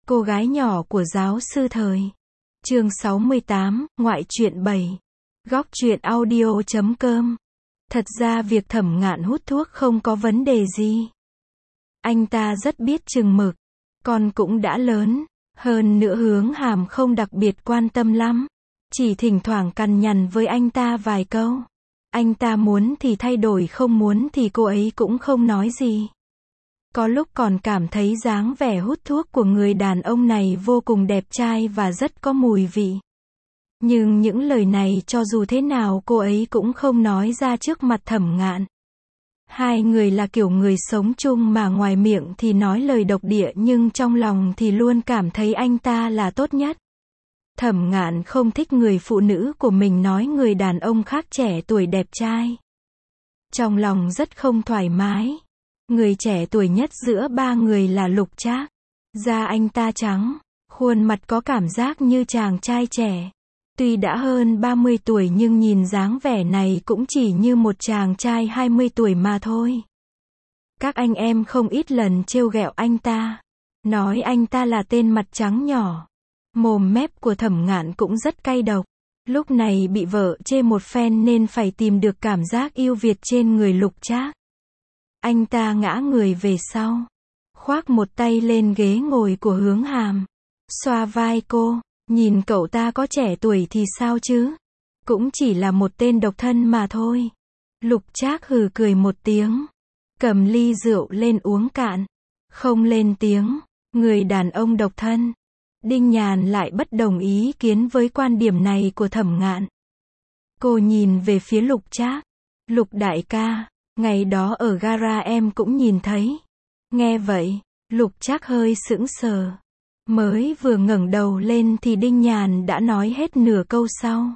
Cô gái nhỏ của giáo sư thời. Chương 68, ngoại truyện 7. Góc truyện audio.com. Thật ra việc Thẩm Ngạn hút thuốc không có vấn đề gì. Anh ta rất biết chừng mực. Con cũng đã lớn. Hơn nữa Hướng Hàm không đặc biệt quan tâm lắm. Chỉ thỉnh thoảng cằn nhằn với anh ta vài câu. Anh ta muốn thì thay đổi, không muốn thì cô ấy cũng không nói gì. Có lúc còn cảm thấy dáng vẻ hút thuốc của người đàn ông này vô cùng đẹp trai và rất có mùi vị. Nhưng những lời này cho dù thế nào cô ấy cũng không nói ra trước mặt Thẩm Ngạn. Hai người là kiểu người sống chung mà ngoài miệng thì nói lời độc địa nhưng trong lòng thì luôn cảm thấy anh ta là tốt nhất. Thẩm Ngạn không thích người phụ nữ của mình nói người đàn ông khác trẻ tuổi đẹp trai. Trong lòng rất không thoải mái. Người trẻ tuổi nhất giữa ba người là Lục Trác. Da anh ta trắng, khuôn mặt có cảm giác như chàng trai trẻ. Tuy đã hơn 30 tuổi nhưng nhìn dáng vẻ này cũng chỉ như một chàng trai 20 tuổi mà thôi. Các anh em không ít lần trêu ghẹo anh ta, nói anh ta là tên mặt trắng nhỏ. Mồm mép của Thẩm Ngạn cũng rất cay độc. Lúc này bị vợ chê một phen nên phải tìm được cảm giác yêu Việt trên người Lục Trác. Anh ta ngã người về sau, khoác một tay lên ghế ngồi của Hướng Hàm, xoa vai cô, nhìn cậu ta có trẻ tuổi thì sao chứ, cũng chỉ là một tên độc thân mà thôi. Lục Trác hừ cười một tiếng, cầm ly rượu lên uống cạn, không lên tiếng. Người đàn ông độc thân. Đinh Nhàn lại bất đồng ý kiến với quan điểm này của Thẩm Ngạn. Cô nhìn về phía Lục Trác. Lục đại ca, ngày đó ở gara em cũng nhìn thấy. Nghe vậy, Lục Trác hơi sững sờ. Mới vừa ngẩng đầu lên thì Đinh Nhàn đã nói hết nửa câu sau.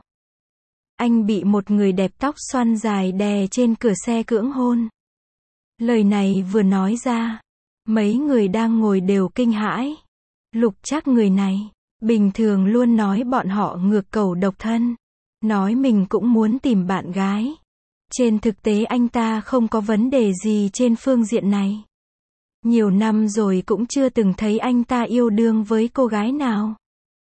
Anh bị một người đẹp tóc xoăn dài đè trên cửa xe cưỡng hôn. Lời này vừa nói ra, mấy người đang ngồi đều kinh hãi. Lục Trác người này, bình thường luôn nói bọn họ ngược cầu độc thân. Nói mình cũng muốn tìm bạn gái. Trên thực tế anh ta không có vấn đề gì trên phương diện này. Nhiều năm rồi cũng chưa từng thấy anh ta yêu đương với cô gái nào.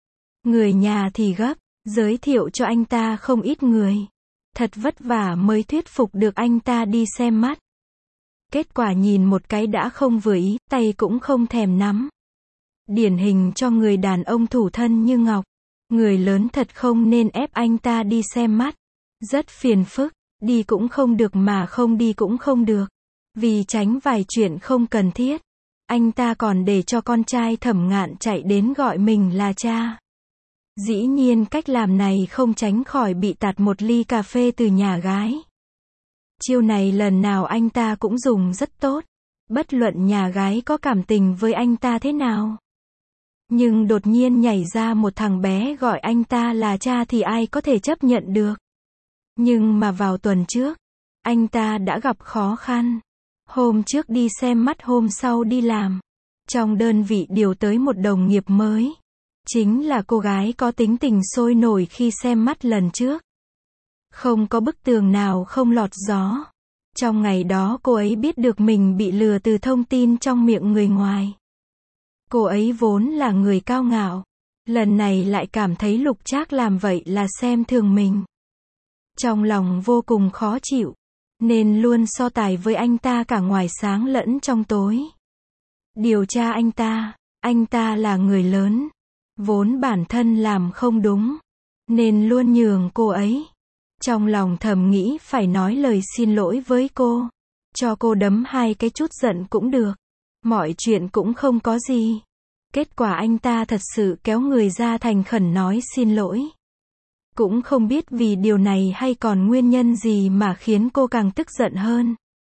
Người nhà thì gấp, giới thiệu cho anh ta không ít người. Thật vất vả mới thuyết phục được anh ta đi xem mắt. Kết quả nhìn một cái đã không vừa ý, tay cũng không thèm nắm. Điển hình cho người đàn ông thủ thân như ngọc. Người lớn thật không nên ép anh ta đi xem mắt. Rất phiền phức, đi cũng không được mà không đi cũng không được. Vì tránh vài chuyện không cần thiết, anh ta còn để cho con trai Thẩm Ngạn chạy đến gọi mình là cha. Dĩ nhiên cách làm này không tránh khỏi bị tạt một ly cà phê từ nhà gái. Chiêu này lần nào anh ta cũng dùng rất tốt, bất luận nhà gái có cảm tình với anh ta thế nào. Nhưng đột nhiên nhảy ra một thằng bé gọi anh ta là cha thì ai có thể chấp nhận được. Nhưng mà vào tuần trước, anh ta đã gặp khó khăn. Hôm trước đi xem mắt, hôm sau đi làm. Trong đơn vị điều tới một đồng nghiệp mới. Chính là cô gái có tính tình sôi nổi khi xem mắt lần trước. Không có bức tường nào không lọt gió. Trong ngày đó cô ấy biết được mình bị lừa từ thông tin trong miệng người ngoài. Cô ấy vốn là người cao ngạo. Lần này lại cảm thấy Lục Trác làm vậy là xem thường mình. Trong lòng vô cùng khó chịu. Nên luôn so tài với anh ta cả ngoài sáng lẫn trong tối. Điều tra anh ta là người lớn. Vốn bản thân làm không đúng. Nên luôn nhường cô ấy. Trong lòng thầm nghĩ phải nói lời xin lỗi với cô. Cho cô đấm hai cái chút giận cũng được. Mọi chuyện cũng không có gì. Kết quả anh ta thật sự kéo người ra thành khẩn nói xin lỗi. Cũng không biết vì điều này hay còn nguyên nhân gì mà khiến cô càng tức giận hơn.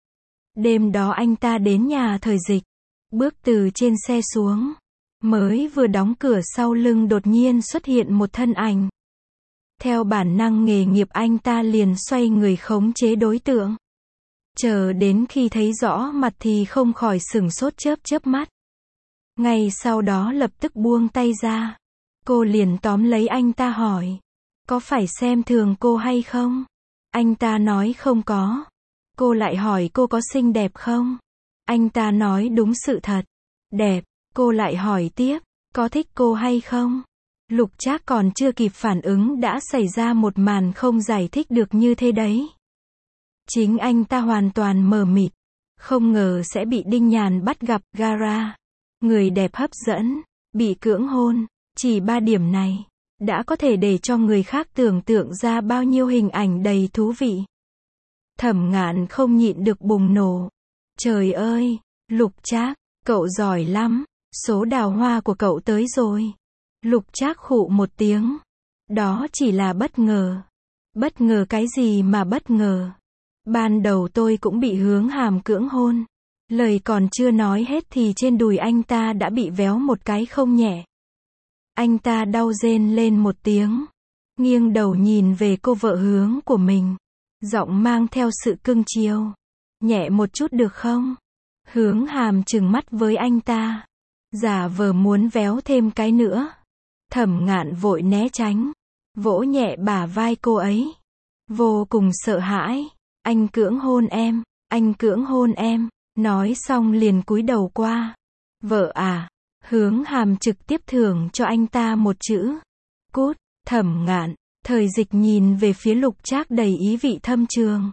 Đêm đó anh ta đến nhà Thời Dịch. Bước từ trên xe xuống. Mới vừa đóng cửa sau lưng đột nhiên xuất hiện một thân ảnh. Theo bản năng nghề nghiệp anh ta liền xoay người khống chế đối tượng. Chờ đến khi thấy rõ mặt thì không khỏi sửng sốt chớp mắt. Ngay sau đó lập tức buông tay ra. Cô liền tóm lấy anh ta hỏi. Có phải xem thường cô hay không? Anh ta nói không có. Cô lại hỏi cô có xinh đẹp không? Anh ta nói đúng sự thật. Đẹp. Cô lại hỏi tiếp. có thích cô hay không? Lục Trác còn chưa kịp phản ứng đã xảy ra một màn không giải thích được như thế đấy. Chính anh ta hoàn toàn mờ mịt, không ngờ sẽ bị Đinh Nhàn bắt gặp gara. Người đẹp hấp dẫn, bị cưỡng hôn, chỉ 3 điểm này, đã có thể để cho người khác tưởng tượng ra bao nhiêu hình ảnh đầy thú vị. Thẩm Ngạn không nhịn được bùng nổ. Trời ơi, Lục Trác, cậu giỏi lắm, số đào hoa của cậu tới rồi. Lục Trác khụ một tiếng. Đó chỉ là bất ngờ. Bất ngờ cái gì mà bất ngờ? Ban đầu tôi cũng bị Hướng Hàm cưỡng hôn. Lời còn chưa nói hết thì trên đùi anh ta đã bị véo một cái không nhẹ. Anh ta đau rên lên một tiếng. Nghiêng đầu nhìn về cô vợ Hướng của mình. Giọng mang theo sự cưng chiều. Nhẹ một chút được không? Hướng Hàm trừng mắt với anh ta. Giả vờ muốn véo thêm cái nữa. Thẩm Ngạn vội né tránh. Vỗ nhẹ bả vai cô ấy. Vô cùng sợ hãi. Anh cưỡng hôn em. Anh cưỡng hôn em. Nói xong liền cúi đầu qua. Vợ à. Hướng Hàm trực tiếp thưởng cho anh ta một chữ. Cút. Thẩm Ngạn. Thời Dịch nhìn về phía Lục Trác đầy ý vị thâm trường.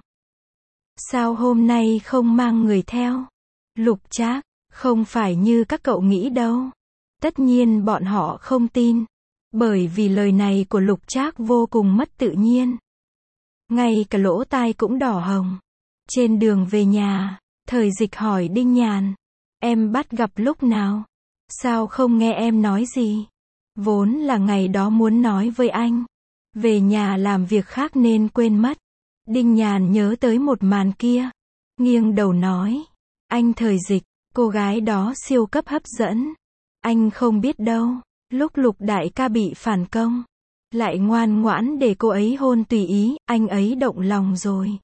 Sao hôm nay không mang người theo? Lục Trác, không phải như các cậu nghĩ đâu. Tất nhiên bọn họ không tin. Bởi vì lời này của Lục Trác vô cùng mất tự nhiên. Ngay cả lỗ tai cũng đỏ hồng. Trên đường về nhà, Thời Dịch hỏi Đinh Nhàn. Em bắt gặp lúc nào? Sao không nghe em nói gì? Vốn là ngày đó muốn nói với anh. Về nhà làm việc khác nên quên mất. Đinh Nhàn nhớ tới một màn kia. Nghiêng đầu nói. Anh Thời Dịch, cô gái đó siêu cấp hấp dẫn. Anh không biết đâu. Lúc Lục đại ca bị phản công, lại ngoan ngoãn để cô ấy hôn tùy ý, anh ấy động lòng rồi.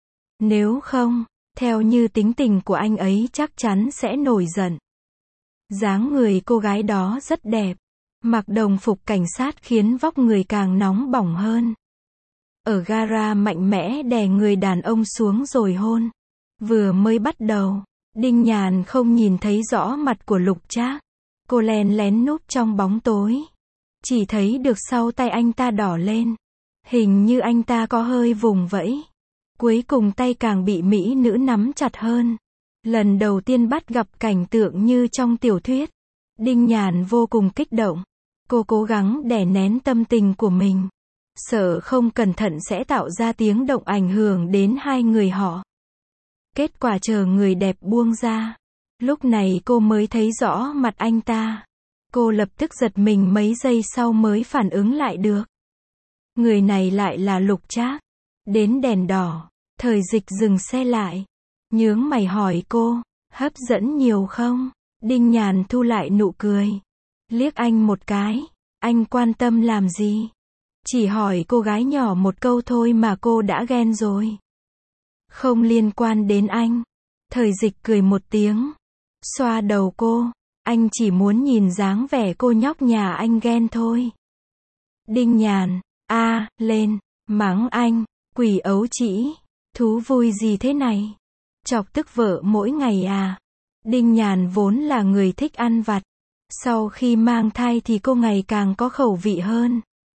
Nếu không, theo như tính tình của anh ấy chắc chắn sẽ nổi giận. Dáng người cô gái đó rất đẹp. Mặc đồng phục cảnh sát khiến vóc người càng nóng bỏng hơn. Ở gara mạnh mẽ đè người đàn ông xuống rồi hôn. Vừa mới bắt đầu, Đinh Nhàn không nhìn thấy rõ mặt của Lục Trác. Cô lén lén núp trong bóng tối. Chỉ thấy được sau tay anh ta đỏ lên. Hình như anh ta có hơi vùng vẫy. Cuối cùng tay càng bị mỹ nữ nắm chặt hơn. Lần đầu tiên bắt gặp cảnh tượng như trong tiểu thuyết. Đinh Nhàn vô cùng kích động. Cô cố gắng đè nén tâm tình của mình. Sợ không cẩn thận sẽ tạo ra tiếng động ảnh hưởng đến hai người họ. Kết quả chờ người đẹp buông ra. Lúc này cô mới thấy rõ mặt anh ta. Cô lập tức giật mình mấy giây sau mới phản ứng lại được. Người này lại là Lục Trác. Đến đèn đỏ, Thời Dịch dừng xe lại. Nhướng mày hỏi cô, hấp dẫn nhiều không? Đinh Nhàn thu lại nụ cười. Liếc anh một cái. Anh quan tâm làm gì? Chỉ hỏi cô gái nhỏ một câu thôi mà cô đã ghen rồi. Không liên quan đến anh. Thời Dịch cười một tiếng. Xoa đầu cô. Anh chỉ muốn nhìn dáng vẻ cô nhóc nhà anh ghen thôi. Đinh Nhàn, lên, mắng anh, quỷ ấu trĩ, thú vui gì thế này? Chọc tức vợ mỗi ngày à? Đinh Nhàn vốn là người thích ăn vặt. Sau khi mang thai thì cô ngày càng có khẩu vị hơn.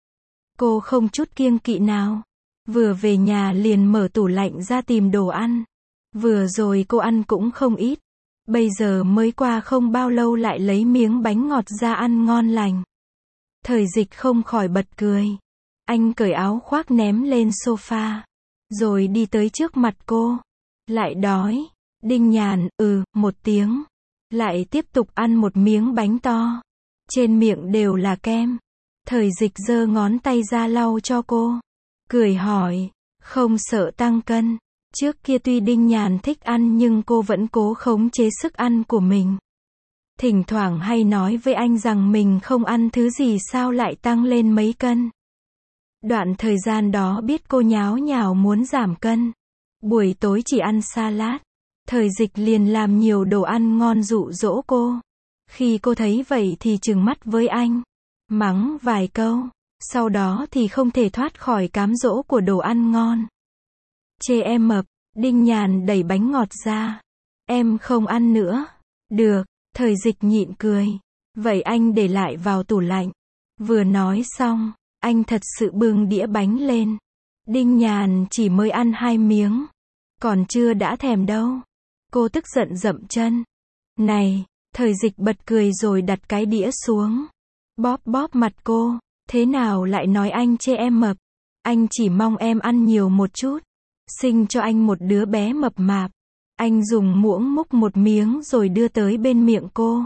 Cô không chút kiêng kỵ nào. Vừa về nhà liền mở tủ lạnh ra tìm đồ ăn. Vừa rồi cô ăn cũng không ít. Bây giờ mới qua không bao lâu lại lấy miếng bánh ngọt ra ăn ngon lành. Thời Dịch không khỏi bật cười. Anh cởi áo khoác ném lên sofa. Rồi đi tới trước mặt cô. Lại đói. Đinh Nhàn, một tiếng. Lại tiếp tục ăn một miếng bánh to. Trên miệng đều là kem. Thời Dịch giơ ngón tay ra lau cho cô. Cười hỏi, không sợ tăng cân? Trước kia tuy Đinh Nhàn thích ăn nhưng cô vẫn cố khống chế sức ăn của mình. Thỉnh thoảng hay nói với anh rằng mình không ăn thứ gì sao lại tăng lên mấy cân. Đoạn thời gian đó biết cô nháo nhào muốn giảm cân. Buổi tối chỉ ăn salad. Thời Dịch liền làm nhiều đồ ăn ngon dụ dỗ cô. Khi cô thấy vậy thì trừng mắt với anh. Mắng vài câu. Sau đó thì không thể thoát khỏi cám dỗ của đồ ăn ngon. Chê em mập. Đinh Nhàn đẩy bánh ngọt ra. Em không ăn nữa. Được. Thời Dịch nhịn cười. Vậy anh để lại vào tủ lạnh. Vừa nói xong, anh thật sự bưng đĩa bánh lên. Đinh Nhàn chỉ mới ăn 2 miếng. Còn chưa đã thèm đâu. Cô tức giận dậm chân. Này, Thời Dịch bật cười rồi đặt cái đĩa xuống. Bóp bóp mặt cô. Thế nào lại nói anh chê em mập? Anh chỉ mong em ăn nhiều một chút. Sinh cho anh một đứa bé mập mạp. Anh dùng muỗng múc một miếng rồi đưa tới bên miệng cô.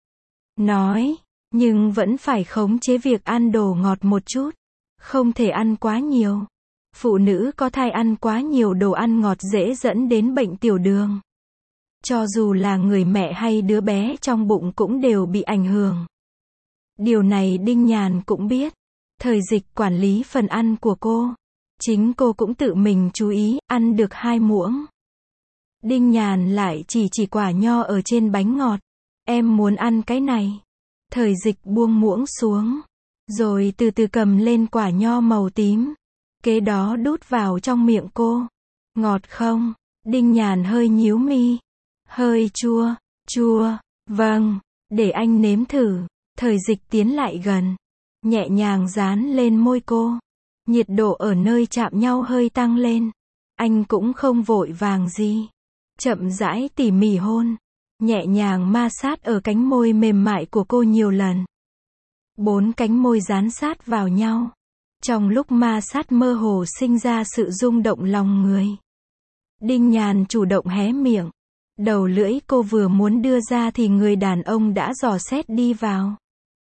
Nói, nhưng vẫn phải khống chế việc ăn đồ ngọt một chút. Không thể ăn quá nhiều. Phụ nữ có thai ăn quá nhiều đồ ăn ngọt dễ dẫn đến bệnh tiểu đường. Cho dù là người mẹ hay đứa bé trong bụng cũng đều bị ảnh hưởng. Điều này Đinh Nhàn cũng biết. Thời Dịch quản lý phần ăn của cô. Chính cô cũng tự mình chú ý, ăn được 2 muỗng. Đinh Nhàn lại chỉ quả nho ở trên bánh ngọt. Em muốn ăn cái này. Thời Dịch buông muỗng xuống. Rồi từ từ cầm lên quả nho màu tím. Kế đó đút vào trong miệng cô. Ngọt không? Đinh Nhàn hơi nhíu mi. Hơi chua. Chua. Vâng, để anh nếm thử. Thời Dịch tiến lại gần. Nhẹ nhàng dán lên môi cô. Nhiệt độ ở nơi chạm nhau hơi tăng lên. Anh cũng không vội vàng gì. Chậm rãi tỉ mỉ hôn. Nhẹ nhàng ma sát ở cánh môi mềm mại của cô nhiều lần. 4 cánh môi dán sát vào nhau. Trong lúc ma sát mơ hồ sinh ra sự rung động lòng người. Đinh Nhàn chủ động hé miệng. Đầu lưỡi cô vừa muốn đưa ra thì người đàn ông đã dò xét đi vào.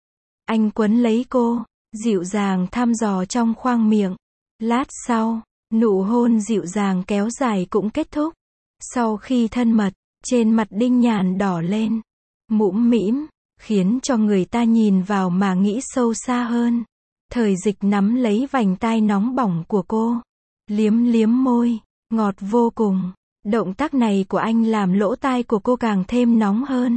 Anh quấn lấy cô, dịu dàng thăm dò trong khoang miệng. Lát sau, nụ hôn dịu dàng kéo dài cũng kết thúc. Sau khi thân mật, trên mặt Đinh Nhàn đỏ lên, mũm mĩm, khiến cho người ta nhìn vào mà nghĩ sâu xa hơn. Thời Dịch nắm lấy vành tai nóng bỏng của cô, liếm liếm môi, ngọt vô cùng. Động tác này của anh làm lỗ tai của cô càng thêm nóng hơn.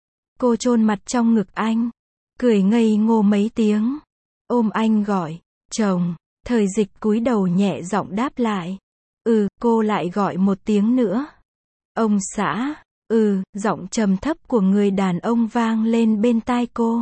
Cô chôn mặt trong ngực anh, cười ngây ngô mấy tiếng, ôm anh gọi, chồng. Thời Dịch cúi đầu nhẹ giọng đáp lại. Cô lại gọi một tiếng nữa. Ông xã. Giọng trầm thấp của người đàn ông vang lên bên tai cô.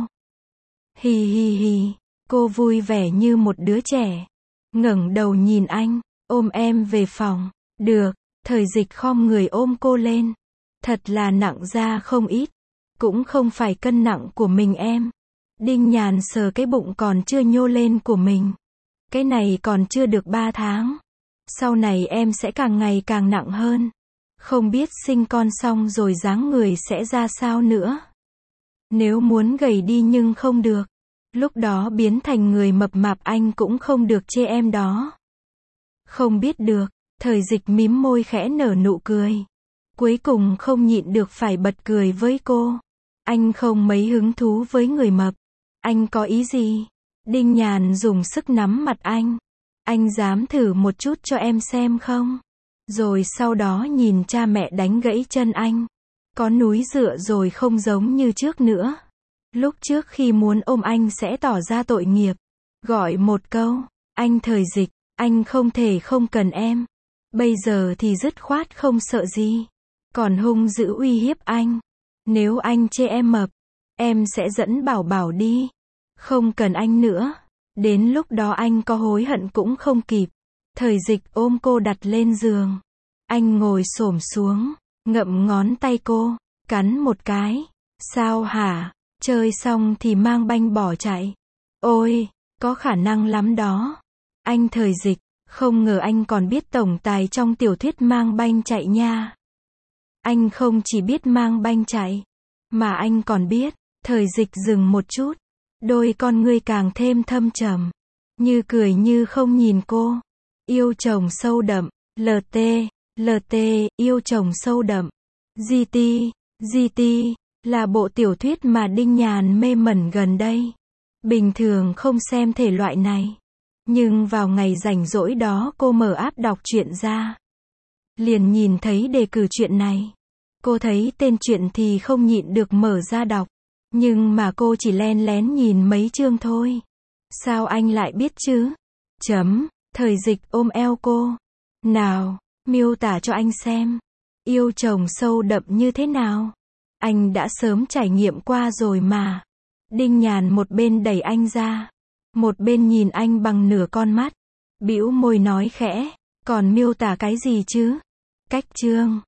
Hi hi hi. Cô vui vẻ như một đứa trẻ. Ngẩng đầu nhìn anh, ôm em về phòng. Được. Thời Dịch khom người ôm cô lên. Thật là nặng ra không ít. Cũng không phải cân nặng của mình em. Đinh Nhàn sờ cái bụng còn chưa nhô lên của mình. Cái này còn chưa được 3 tháng. Sau này em sẽ càng ngày càng nặng hơn. Không biết sinh con xong rồi dáng người sẽ ra sao nữa. Nếu muốn gầy đi nhưng không được. Lúc đó biến thành người mập mạp anh cũng không được chê em đó. Không biết được. Thời Dịch mím môi khẽ nở nụ cười. Cuối cùng không nhịn được phải bật cười với cô. Anh không mấy hứng thú với người mập. Anh có ý gì? Đinh Nhàn dùng sức nắm mặt anh. Anh dám thử một chút cho em xem không? Rồi sau đó nhìn cha mẹ đánh gãy chân anh. Có núi dựa rồi không giống như trước nữa. Lúc trước khi muốn ôm anh sẽ tỏ ra tội nghiệp. Gọi một câu, anh Thời Dịch, anh không thể không cần em. Bây giờ thì dứt khoát không sợ gì. Còn hung dữ uy hiếp anh. Nếu anh chê em mập, em sẽ dẫn Bảo Bảo đi. Không cần anh nữa. Đến lúc đó anh có hối hận cũng không kịp. Thời Dịch ôm cô đặt lên giường. Anh ngồi xổm xuống, ngậm ngón tay cô, cắn một cái. Sao hả? Chơi xong thì mang banh bỏ chạy. Ôi, có khả năng lắm đó. Anh Thời Dịch, không ngờ anh còn biết tổng tài trong tiểu thuyết mang banh chạy nha. Anh không chỉ biết mang banh chạy, mà anh còn biết. Thời Dịch dừng một chút. Đôi con ngươi càng thêm thâm trầm. Như cười như không nhìn cô. Yêu chồng sâu đậm. LT, yêu chồng sâu đậm. GT, là bộ tiểu thuyết mà Đinh Nhàn mê mẩn gần đây. Bình thường không xem thể loại này. Nhưng vào ngày rảnh rỗi đó cô mở app đọc truyện ra. Liền nhìn thấy đề cử truyện này. Cô thấy tên truyện thì không nhịn được mở ra đọc. Nhưng mà cô chỉ len lén nhìn mấy chương thôi. Sao anh lại biết chứ? Thời Dịch ôm eo cô. Nào, miêu tả cho anh xem. Yêu chồng sâu đậm như thế nào? Anh đã sớm trải nghiệm qua rồi mà. Đinh Nhàn một bên đẩy anh ra, một bên nhìn anh bằng nửa con mắt, bĩu môi nói khẽ, còn miêu tả cái gì chứ? Cách chương.